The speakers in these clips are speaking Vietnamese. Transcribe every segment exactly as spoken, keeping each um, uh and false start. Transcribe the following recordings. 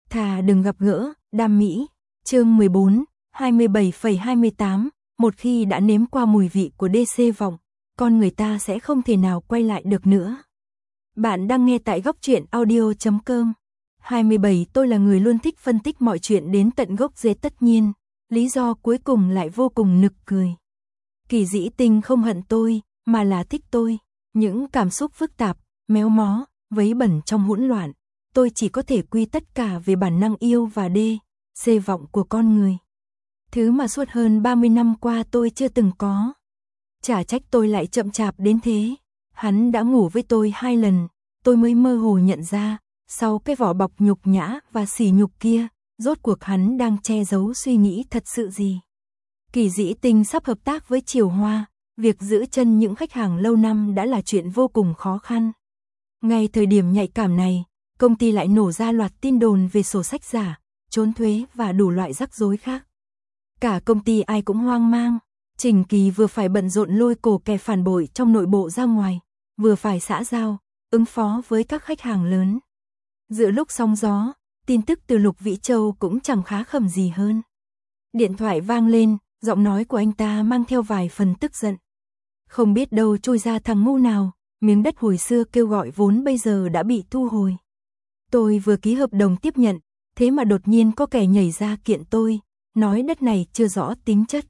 Thà đừng gặp gỡ, đam mỹ. Chương mười bốn, hai mươi bảy phẩy hai mươi tám. Một khi đã nếm qua mùi vị của đê xê vọng, con người ta sẽ không thể nào quay lại được nữa. Bạn đang nghe tại góc truyện audio chấm com. hai mươi bảy Tôi là người luôn thích phân tích mọi chuyện đến tận gốc rễ, tất nhiên, lý do cuối cùng lại vô cùng nực cười. Kỳ Dĩ Tinh không hận tôi, mà là thích tôi. Những cảm xúc phức tạp, méo mó, vấy bẩn trong hỗn loạn, tôi chỉ có thể quy tất cả về bản năng yêu và đê xê vọng của con người. Thứ mà suốt hơn ba mươi năm qua tôi chưa từng có. Chả trách tôi lại chậm chạp đến thế. Hắn đã ngủ với tôi hai lần, tôi mới mơ hồ nhận ra, sau cái vỏ bọc nhục nhã và sỉ nhục kia, rốt cuộc hắn đang che giấu suy nghĩ thật sự gì. Kỳ Dĩ Tinh sắp hợp tác với Triều Hoa, việc giữ chân những khách hàng lâu năm đã là chuyện vô cùng khó khăn. Ngay thời điểm nhạy cảm này, công ty lại nổ ra loạt tin đồn về sổ sách giả, trốn thuế và đủ loại rắc rối khác. Cả công ty ai cũng hoang mang. Trình Kỳ vừa phải bận rộn lôi cổ kẻ phản bội trong nội bộ ra ngoài, vừa phải xã giao, ứng phó với các khách hàng lớn. Giữa lúc sóng gió, tin tức từ Lục Vĩ Châu cũng chẳng khá khẩm gì hơn. Điện thoại vang lên, giọng nói của anh ta mang theo vài phần tức giận. Không biết đâu trôi ra thằng ngu nào, miếng đất hồi xưa kêu gọi vốn bây giờ đã bị thu hồi. Tôi vừa ký hợp đồng tiếp nhận, thế mà đột nhiên có kẻ nhảy ra kiện tôi, nói đất này chưa rõ tính chất.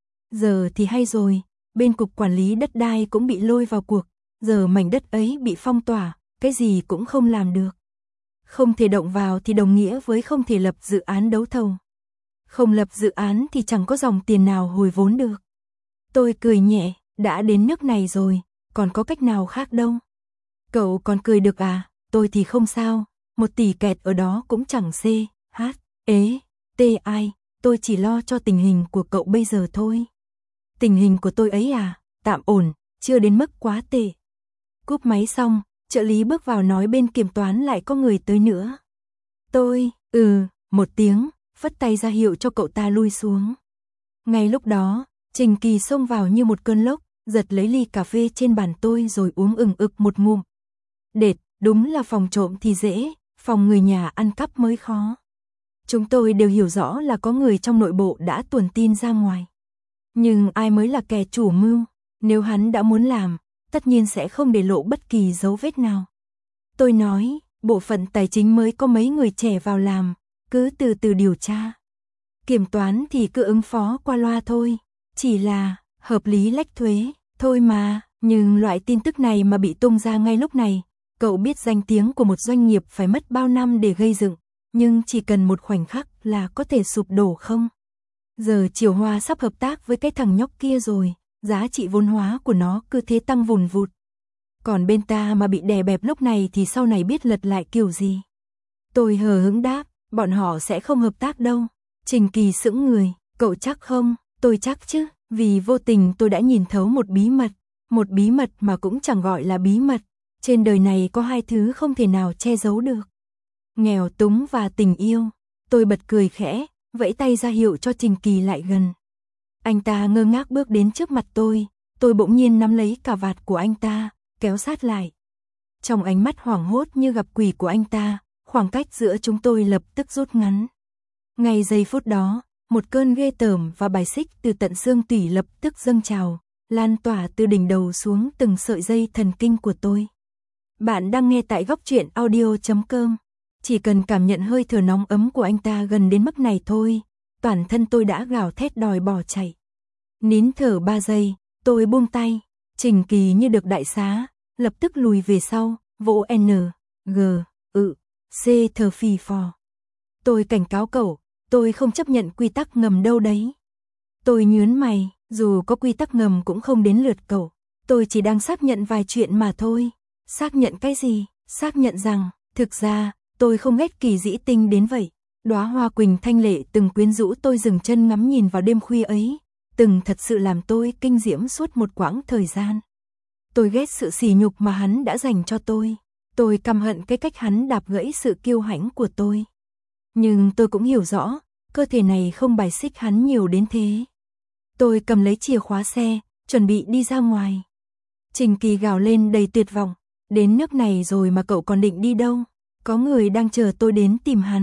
Giờ thì hay rồi, bên cục quản lý đất đai cũng bị lôi vào cuộc, giờ mảnh đất ấy bị phong tỏa, cái gì cũng không làm được. Không thể động vào thì đồng nghĩa với không thể lập dự án đấu thầu. Không lập dự án thì chẳng có dòng tiền nào hồi vốn được. Tôi cười nhẹ, đã đến nước này rồi, còn có cách nào khác đâu. Cậu còn cười được à, tôi thì không sao, một tỷ kẹt ở đó cũng chẳng xê, hát, ế, tê ai, tôi chỉ lo cho tình hình của cậu bây giờ thôi. Tình hình của tôi ấy à, tạm ổn, chưa đến mức quá tệ. Cúp máy xong, trợ lý bước vào nói bên kiểm toán lại có người tới nữa. Tôi, ừ, một tiếng, phất tay ra hiệu cho cậu ta lui xuống. Ngay lúc đó, Trình Kỳ xông vào như một cơn lốc, giật lấy ly cà phê trên bàn tôi rồi uống ừng ực một ngụm. Đệt, đúng là phòng trộm thì dễ, phòng người nhà ăn cắp mới khó. Chúng tôi đều hiểu rõ là có người trong nội bộ đã tuồn tin ra ngoài. Nhưng ai mới là kẻ chủ mưu, nếu hắn đã muốn làm, tất nhiên sẽ không để lộ bất kỳ dấu vết nào. Tôi nói, bộ phận tài chính mới có mấy người trẻ vào làm, cứ từ từ điều tra. Kiểm toán thì cứ ứng phó qua loa thôi, chỉ là hợp lý lách thuế, thôi mà. Nhưng loại tin tức này mà bị tung ra ngay lúc này, cậu biết danh tiếng của một doanh nghiệp phải mất bao năm để gây dựng, nhưng chỉ cần một khoảnh khắc là có thể sụp đổ không? Giờ Triều Hoa sắp hợp tác với cái thằng nhóc kia rồi, giá trị vốn hóa của nó cứ thế tăng vùn vụt. Còn bên ta mà bị đè bẹp lúc này thì sau này biết lật lại kiểu gì. Tôi hờ hững đáp, bọn họ sẽ không hợp tác đâu. Trình Kỳ sững người, cậu chắc không? Tôi chắc chứ, vì vô tình tôi đã nhìn thấu một bí mật, một bí mật mà cũng chẳng gọi là bí mật. Trên đời này có hai thứ không thể nào che giấu được. Nghèo túng và tình yêu. Tôi bật cười khẽ, vẫy tay ra hiệu cho Trình Kỳ lại gần. Anh ta ngơ ngác bước đến trước mặt tôi, tôi bỗng nhiên nắm lấy cà vạt của anh ta, kéo sát lại. Trong ánh mắt hoảng hốt như gặp quỷ của anh ta, khoảng cách giữa chúng tôi lập tức rút ngắn. Ngay giây phút đó, một cơn ghê tởm và bài xích từ tận xương tủy lập tức dâng trào, lan tỏa từ đỉnh đầu xuống từng sợi dây thần kinh của tôi. Bạn đang nghe tại góc truyện audio chấm com. Chỉ cần cảm nhận hơi thở nóng ấm của anh ta gần đến mức này thôi, toàn thân tôi đã gào thét đòi bỏ chạy. Nín thở ba giây, tôi buông tay, Trình Kỳ như được đại xá, lập tức lùi về sau, vỗ N, G, ự, C thở phì phò. Tôi cảnh cáo cậu, tôi không chấp nhận quy tắc ngầm đâu đấy. Tôi nhớn mày, dù có quy tắc ngầm cũng không đến lượt cậu, tôi chỉ đang xác nhận vài chuyện mà thôi. Xác nhận cái gì? Xác nhận rằng, thực ra, tôi không ghét Kỳ Dĩ Tinh đến vậy. Đóa hoa quỳnh thanh lệ từng quyến rũ tôi dừng chân ngắm nhìn vào đêm khuya ấy, từng thật sự làm tôi kinh diễm suốt một quãng thời gian. Tôi ghét sự sỉ nhục mà hắn đã dành cho tôi. Tôi căm hận cái cách hắn đạp gãy sự kiêu hãnh của tôi. Nhưng tôi cũng hiểu rõ, cơ thể này không bài xích hắn nhiều đến thế. Tôi cầm lấy chìa khóa xe, chuẩn bị đi ra ngoài. Trình Kỳ gào lên đầy tuyệt vọng, đến nước này rồi mà cậu còn định đi đâu? Có người đang chờ tôi đến tìm hắn.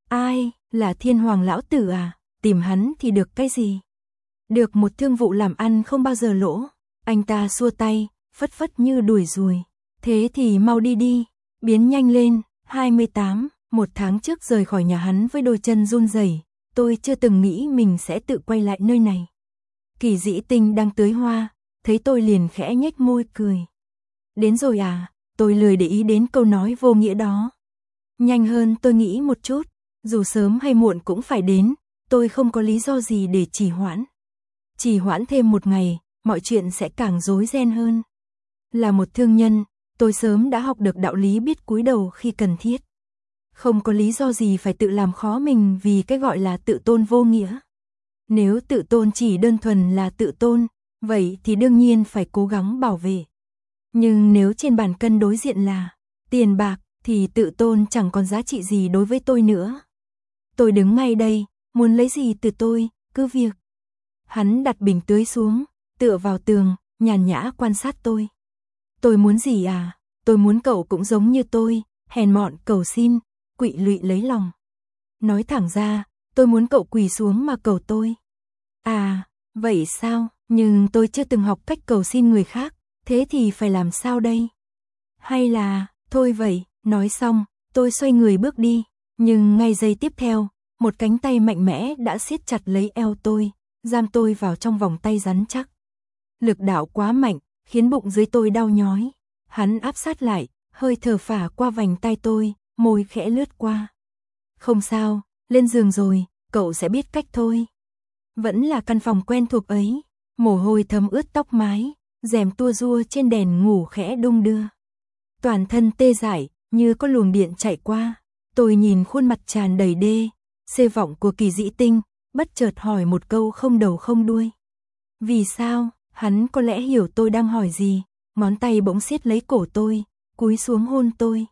Ai, là Thiên Hoàng lão tử à, tìm hắn thì được cái gì? Được một thương vụ làm ăn không bao giờ lỗ. Anh ta xua tay, phất phất như đuổi ruồi. Thế thì mau đi đi, biến nhanh lên. hai mươi tám, một tháng trước rời khỏi nhà hắn với đôi chân run rẩy, tôi chưa từng nghĩ mình sẽ tự quay lại nơi này. Kỳ Dĩ Tinh đang tưới hoa, thấy tôi liền khẽ nhếch môi cười. Đến rồi à, tôi lười để ý đến câu nói vô nghĩa đó. Nhanh hơn tôi nghĩ một chút, dù sớm hay muộn cũng phải đến, tôi không có lý do gì để trì hoãn. Trì hoãn thêm một ngày, mọi chuyện sẽ càng rối ren hơn. Là một thương nhân, tôi sớm đã học được đạo lý biết cúi đầu khi cần thiết. Không có lý do gì phải tự làm khó mình vì cái gọi là tự tôn vô nghĩa. Nếu tự tôn chỉ đơn thuần là tự tôn, vậy thì đương nhiên phải cố gắng bảo vệ. Nhưng nếu trên bàn cân đối diện là tiền bạc, thì tự tôn chẳng còn giá trị gì đối với tôi nữa. Tôi đứng ngay đây, muốn lấy gì từ tôi, cứ việc. Hắn đặt bình tưới xuống, tựa vào tường, nhàn nhã quan sát tôi. Tôi muốn gì à? Tôi muốn cậu cũng giống như tôi, hèn mọn cầu xin, quỵ lụy lấy lòng. Nói thẳng ra, tôi muốn cậu quỳ xuống mà cầu tôi. À, vậy sao? Nhưng tôi chưa từng học cách cầu xin người khác, thế thì phải làm sao đây? Hay là, thôi vậy, nói xong, tôi xoay người bước đi, nhưng ngay giây tiếp theo, một cánh tay mạnh mẽ đã siết chặt lấy eo tôi, giam tôi vào trong vòng tay rắn chắc. Lực đạo quá mạnh, khiến bụng dưới tôi đau nhói. Hắn áp sát lại, hơi thở phả qua vành tay tôi, môi khẽ lướt qua. Không sao, lên giường rồi, cậu sẽ biết cách thôi. Vẫn là căn phòng quen thuộc ấy, mồ hôi thấm ướt tóc mái, rèm tua rua trên đèn ngủ khẽ đung đưa. Toàn thân tê dại, như có luồng điện chạy qua. Tôi nhìn khuôn mặt tràn đầy đê, xê vọng của Kỳ Dĩ Tinh, bất chợt hỏi một câu không đầu không đuôi. Vì sao? Hắn có lẽ hiểu tôi đang hỏi gì, ngón tay bỗng siết lấy cổ tôi, cúi xuống hôn tôi.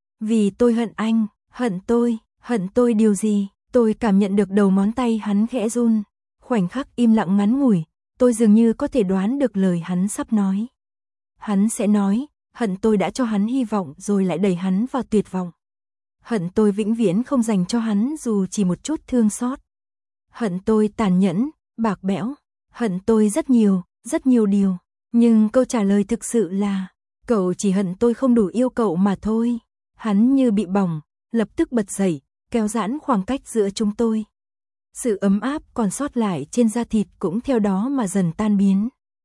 Vì tôi hận anh, hận tôi, hận tôi điều gì? Tôi cảm nhận được đầu ngón tay hắn khẽ run. Khoảnh khắc im lặng ngắn ngủi, tôi dường như có thể đoán được lời hắn sắp nói. Hắn sẽ nói, hận tôi đã cho hắn hy vọng rồi lại đẩy hắn vào tuyệt vọng. Hận tôi vĩnh viễn không dành cho hắn dù chỉ một chút thương xót. Hận tôi tàn nhẫn, bạc bẽo. Hận tôi rất nhiều, rất nhiều điều. Nhưng câu trả lời thực sự là, cậu chỉ hận tôi không đủ yêu cậu mà thôi. Hắn như bị bỏng, lập tức bật dậy, kéo giãn khoảng cách giữa chúng tôi. Sự ấm áp còn sót lại trên da thịt cũng theo đó mà dần tan biến.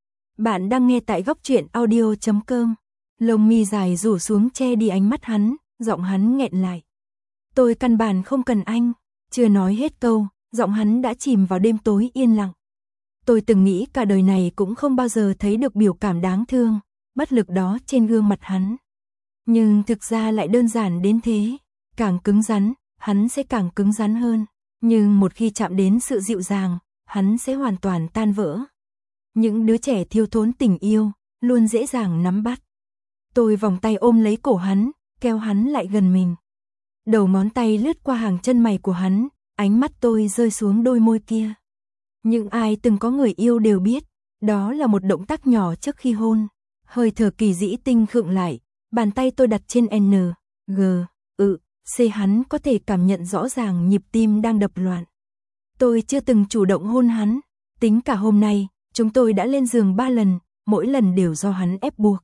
Bạn đang nghe tại góc truyện audio chấm com. Lông mi dài rủ xuống che đi ánh mắt hắn, giọng hắn nghẹn lại. Tôi căn bản không cần anh. Chưa nói hết câu, giọng hắn đã chìm vào đêm tối yên lặng. Tôi từng nghĩ cả đời này cũng không bao giờ thấy được biểu cảm đáng thương, bất lực đó trên gương mặt hắn. Nhưng thực ra lại đơn giản đến thế. Càng cứng rắn, hắn sẽ càng cứng rắn hơn. Nhưng một khi chạm đến sự dịu dàng, hắn sẽ hoàn toàn tan vỡ. Những đứa trẻ thiếu thốn tình yêu, luôn dễ dàng nắm bắt. Tôi vòng tay ôm lấy cổ hắn, kéo hắn lại gần mình. Đầu ngón tay lướt qua hàng chân mày của hắn, ánh mắt tôi rơi xuống đôi môi kia. Những ai từng có người yêu đều biết, đó là một động tác nhỏ trước khi hôn. Hơi thở Kỳ Dĩ Tinh khựng lại, bàn tay tôi đặt trên N, G, ự, C hắn có thể cảm nhận rõ ràng nhịp tim đang đập loạn. Tôi chưa từng chủ động hôn hắn, tính cả hôm nay, chúng tôi đã lên giường ba lần, mỗi lần đều do hắn ép buộc.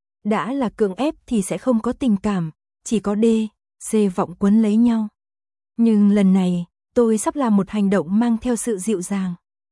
Đã là cưỡng ép thì sẽ không có tình cảm, chỉ có D, C vọng quấn lấy nhau. Nhưng lần này, tôi sắp làm một hành động mang theo sự dịu dàng.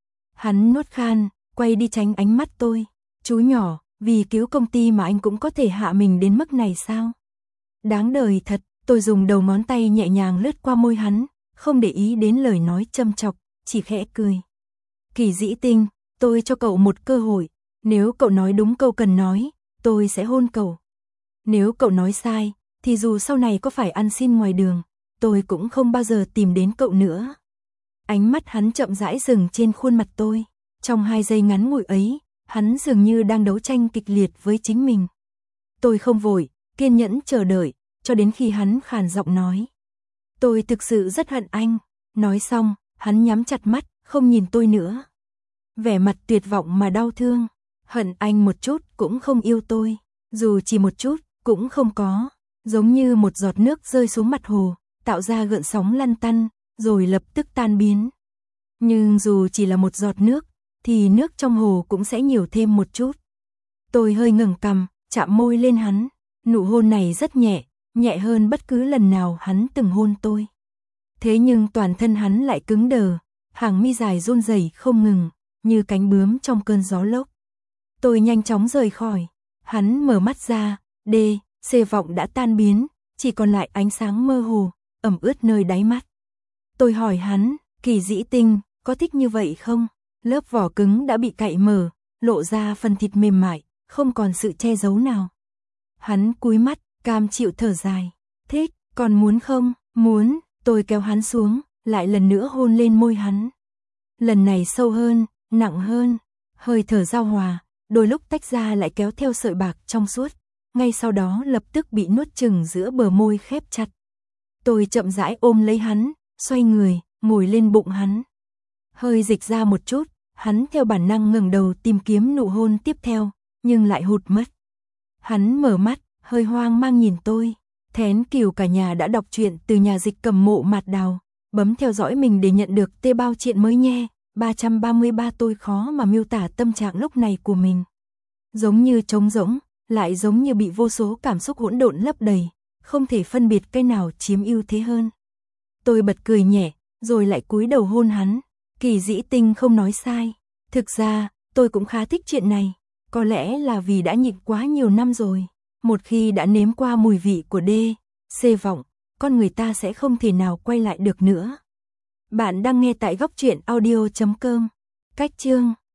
Hắn nuốt khan, quay đi tránh ánh mắt tôi. Chú nhỏ, vì cứu công ty mà anh cũng có thể hạ mình đến mức này sao? Đáng đời thật, tôi dùng đầu ngón tay nhẹ nhàng lướt qua môi hắn, không để ý đến lời nói châm chọc, chỉ khẽ cười. Kỳ Dĩ Tinh, tôi cho cậu một cơ hội, nếu cậu nói đúng câu cần nói, tôi sẽ hôn cậu. Nếu cậu nói sai, thì dù sau này có phải ăn xin ngoài đường, tôi cũng không bao giờ tìm đến cậu nữa. Ánh mắt hắn chậm rãi dừng trên khuôn mặt tôi. Trong hai giây ngắn ngủi ấy, hắn dường như đang đấu tranh kịch liệt với chính mình. Tôi không vội, kiên nhẫn chờ đợi, cho đến khi hắn khàn giọng nói. Tôi thực sự rất hận anh. Nói xong, hắn nhắm chặt mắt, không nhìn tôi nữa. Vẻ mặt tuyệt vọng mà đau thương. Hận anh một chút cũng không yêu tôi. Dù chỉ một chút, cũng không có. Giống như một giọt nước rơi xuống mặt hồ, tạo ra gợn sóng lăn tăn, rồi lập tức tan biến. Nhưng dù chỉ là một giọt nước, thì nước trong hồ cũng sẽ nhiều thêm một chút. Tôi hơi ngẩng cằm, chạm môi lên hắn, nụ hôn này rất nhẹ, nhẹ hơn bất cứ lần nào hắn từng hôn tôi. Thế nhưng toàn thân hắn lại cứng đờ, hàng mi dài run rẩy không ngừng, như cánh bướm trong cơn gió lốc. Tôi nhanh chóng rời khỏi, hắn mở mắt ra, D, C vọng đã tan biến, chỉ còn lại ánh sáng mơ hồ, ẩm ướt nơi đáy mắt. Tôi hỏi hắn, Kỳ Dĩ Tinh, có thích như vậy không? Lớp vỏ cứng đã bị cạy mở, lộ ra phần thịt mềm mại, không còn sự che giấu nào. Hắn cúi mắt, cam chịu thở dài. Thích, còn muốn không? Muốn. Tôi kéo hắn xuống, lại lần nữa hôn lên môi hắn. Lần này sâu hơn, nặng hơn, hơi thở giao hòa, đôi lúc tách ra lại kéo theo sợi bạc trong suốt, ngay sau đó lập tức bị nuốt chửng giữa bờ môi khép chặt. Tôi chậm rãi ôm lấy hắn, xoay người, ngồi lên bụng hắn. Hơi dịch ra một chút, hắn theo bản năng ngẩng đầu tìm kiếm nụ hôn tiếp theo, nhưng lại hụt mất. Hắn mở mắt, hơi hoang mang nhìn tôi. Thén Kiều cả nhà đã đọc truyện từ nhà dịch Cầm Mộ Mạt Đào, bấm theo dõi mình để nhận được tê bao truyện mới nhé. ba trăm ba mươi ba tôi khó mà miêu tả tâm trạng lúc này của mình. Giống như trống rỗng, lại giống như bị vô số cảm xúc hỗn độn lấp đầy, không thể phân biệt cái nào chiếm ưu thế hơn. Tôi bật cười nhẹ, rồi lại cúi đầu hôn hắn. Kỳ Dĩ Tinh không nói sai. Thực ra, tôi cũng khá thích chuyện này. Có lẽ là vì đã nhịn quá nhiều năm rồi. Một khi đã nếm qua mùi vị của D, C vọng, con người ta sẽ không thể nào quay lại được nữa. Bạn đang nghe tại góc truyện audio chấm com. Cách chương